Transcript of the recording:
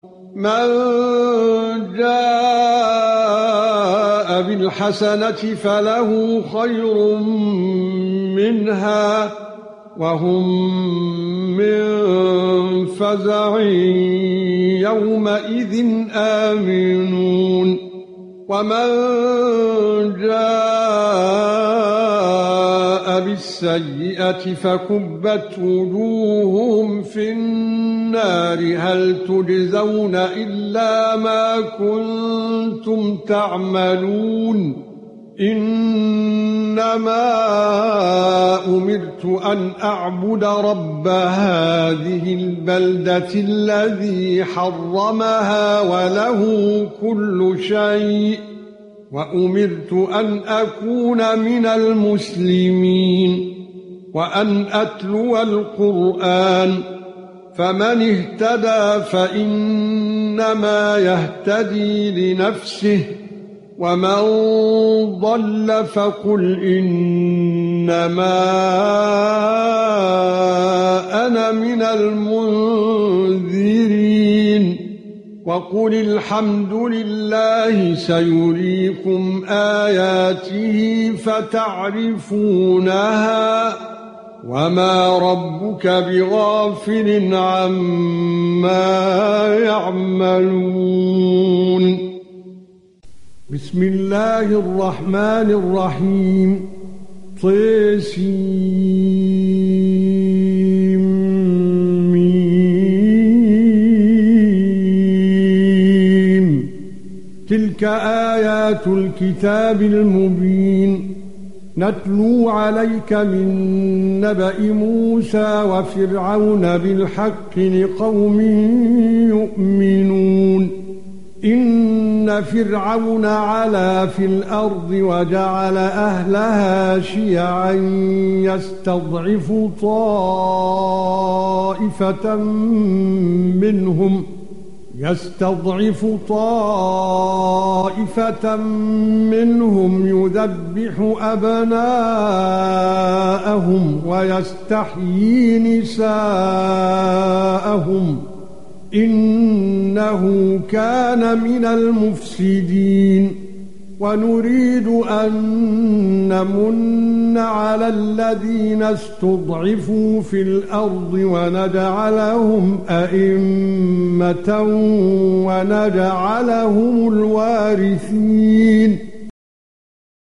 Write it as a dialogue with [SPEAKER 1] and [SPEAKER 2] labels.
[SPEAKER 1] من جاء بالحسنة فله خير منها وهم من فزع يومئذ آمنون ومن جاء بالسيئة فكبت وجوههم في النار هل تجزون إلا ما كنتم تعملون إنما أمرت أن أعبد رب هذه البلدة الذي حرمها وله كل شيء وأمرت أن أكون من المسلمين وأن أتلو القرآن فمن اهتدى فإنما يهتدي لنفسه ومن ضل فقل إنما أنا من المنذرين وقل الحمد لله سيريكم آياته فتعرفونها وما ربك بغافل عما يعملون بسم الله الرحمن الرحيم طسيم تلك آيات الكتاب المبين نتلو عليك من نبأ موسى وفرعون بالحق لقوم يؤمنون إن فرعون علا في الأرض وجعل أهلها شيعا يستضعف طائفة منهم يذبح أبناءهم ويستحيي نساءهم إنه كان من المفسدين ونريد أن نمن على الذين استضعفوا في الأرض ونجعلهم أئمة ونجعلهم الوارثين